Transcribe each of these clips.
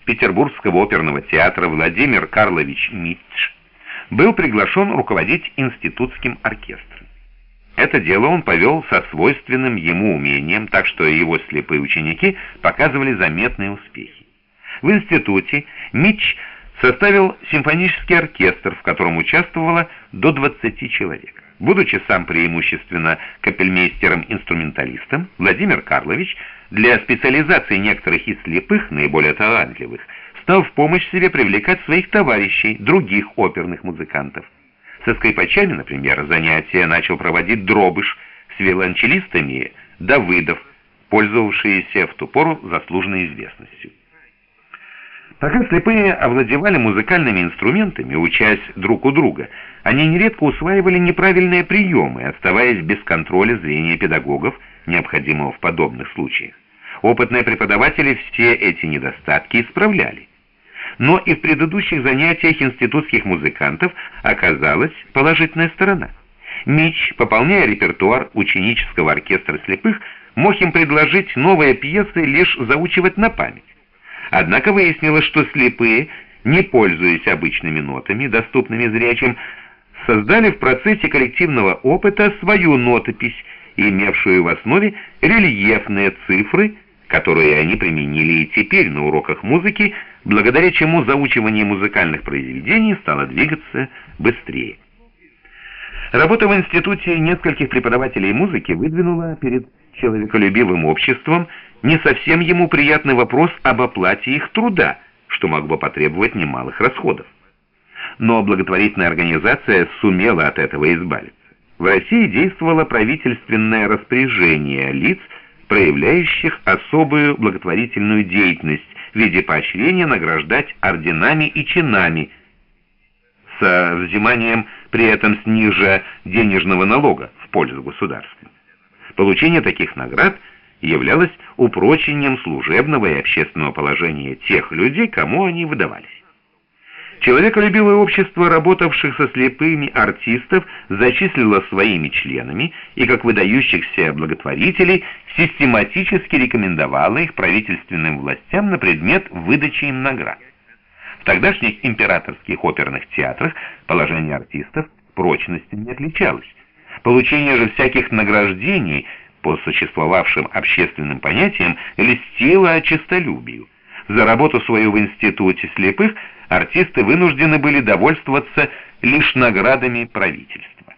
Петербургского оперного театра Владимир Карлович Митч был приглашен руководить институтским оркестром. Это дело он повел со свойственным ему умением, так что его слепые ученики показывали заметные успехи. В институте Митч составил симфонический оркестр, в котором участвовало до 20 человек. Будучи сам преимущественно капельмейстером-инструменталистом, Владимир Карлович для специализации некоторых из слепых, наиболее талантливых, стал в помощь себе привлекать своих товарищей, других оперных музыкантов. Со скрипачами, например, занятия начал проводить Дробыш, с виолончелистами — Давыдов, пользовавшиеся в ту пору заслуженной известностью. Пока слепые овладевали музыкальными инструментами, учась друг у друга, они нередко усваивали неправильные приемы, оставаясь без контроля зрения педагогов, необходимого в подобных случаях. Опытные преподаватели все эти недостатки исправляли. Но и в предыдущих занятиях институтских музыкантов оказалась положительная сторона. Митч, пополняя репертуар ученического оркестра слепых, мог им предложить новые пьесы лишь заучивать на память. Однако выяснилось, что слепые, не пользуясь обычными нотами, доступными зрячим, создали в процессе коллективного опыта свою нотопись, имевшую в основе рельефные цифры, которые они применили и теперь на уроках музыки, благодаря чему заучивание музыкальных произведений стало двигаться быстрее. Работа в институте нескольких преподавателей музыки выдвинула перед человеколюбивым обществом не совсем ему приятный вопрос об оплате их труда, что могло потребовать немалых расходов. Но благотворительная организация сумела от этого избавиться. В России действовало правительственное распоряжение лиц, проявляющих особую благотворительную деятельность в виде поощрения награждать орденами и чинами, со взиманием при этом ниже денежного налога в пользу государства. Получение таких наград являлось упрочением служебного и общественного положения тех людей, кому они выдавались. Человеколюбивое общество работавших со слепыми артистов зачислило своими членами и, как выдающихся благотворителей, систематически рекомендовало их правительственным властям на предмет выдачи им наград. В тогдашних императорских оперных театрах положение артистов прочностью не отличалось. Получение же всяких награждений по существовавшим общественным понятиям льстило честолюбию. За работу свою в институте слепых артисты вынуждены были довольствоваться лишь наградами правительства.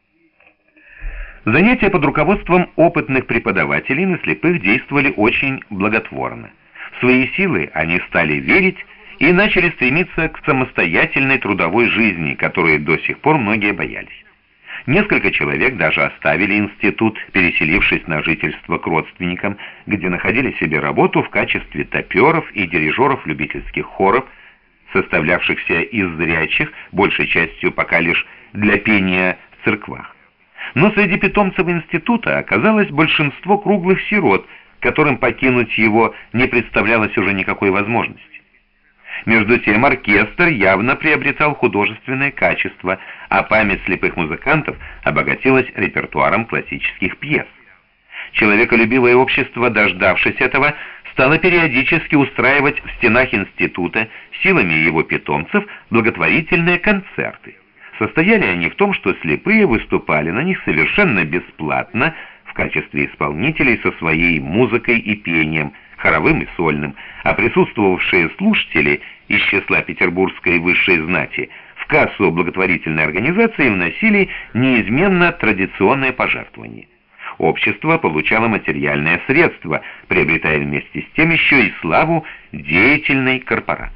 Занятия под руководством опытных преподавателей на слепых действовали очень благотворно. В свои силы они стали верить и начали стремиться к самостоятельной трудовой жизни, которой до сих пор многие боялись. Несколько человек даже оставили институт, переселившись на жительство к родственникам, где находили себе работу в качестве топеров и дирижеров любительских хоров, составлявшихся из зрячих, большей частью пока лишь для пения в церквах. Но среди питомцев института оказалось большинство круглых сирот, которым покинуть его не представлялось уже никакой возможности. Между тем оркестр явно приобретал художественное качество, а память слепых музыкантов обогатилась репертуаром классических пьес. Человеколюбивое общество, дождавшись этого, стало периодически устраивать в стенах института силами его питомцев благотворительные концерты. Состояли они в том, что слепые выступали на них совершенно бесплатно в качестве исполнителей со своей музыкой и пением, хоровым и сольным, а присутствовавшие слушатели из числа петербургской высшей знати в кассу благотворительной организации вносили неизменно традиционное пожертвование. Общество получало материальное средство, приобретая вместе с тем еще и славу деятельной корпорации.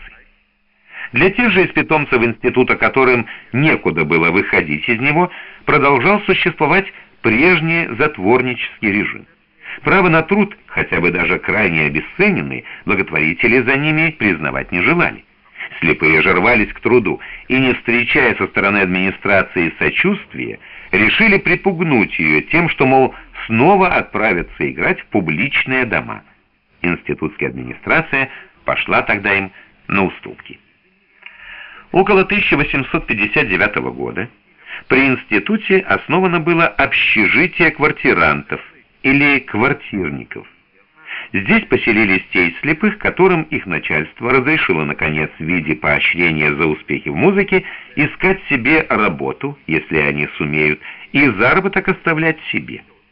Для тех же из питомцев института, которым некуда было выходить из него, продолжал существовать прежний затворнический режим. Право на труд, хотя бы даже крайне обесцененный, благотворители за ними признавать не желали. Слепые же рвались к труду и, не встречая со стороны администрации сочувствия, решили припугнуть ее тем, что, мол, снова отправятся играть в публичные дома. Институтская администрация пошла тогда им на уступки. Около 1859 года при институте основано было общежитие квартирантов или квартирников. Здесь поселились те из слепых, которым их начальство разрешило, наконец, в виде поощрения за успехи в музыке, искать себе работу, если они сумеют, и заработок оставлять себе.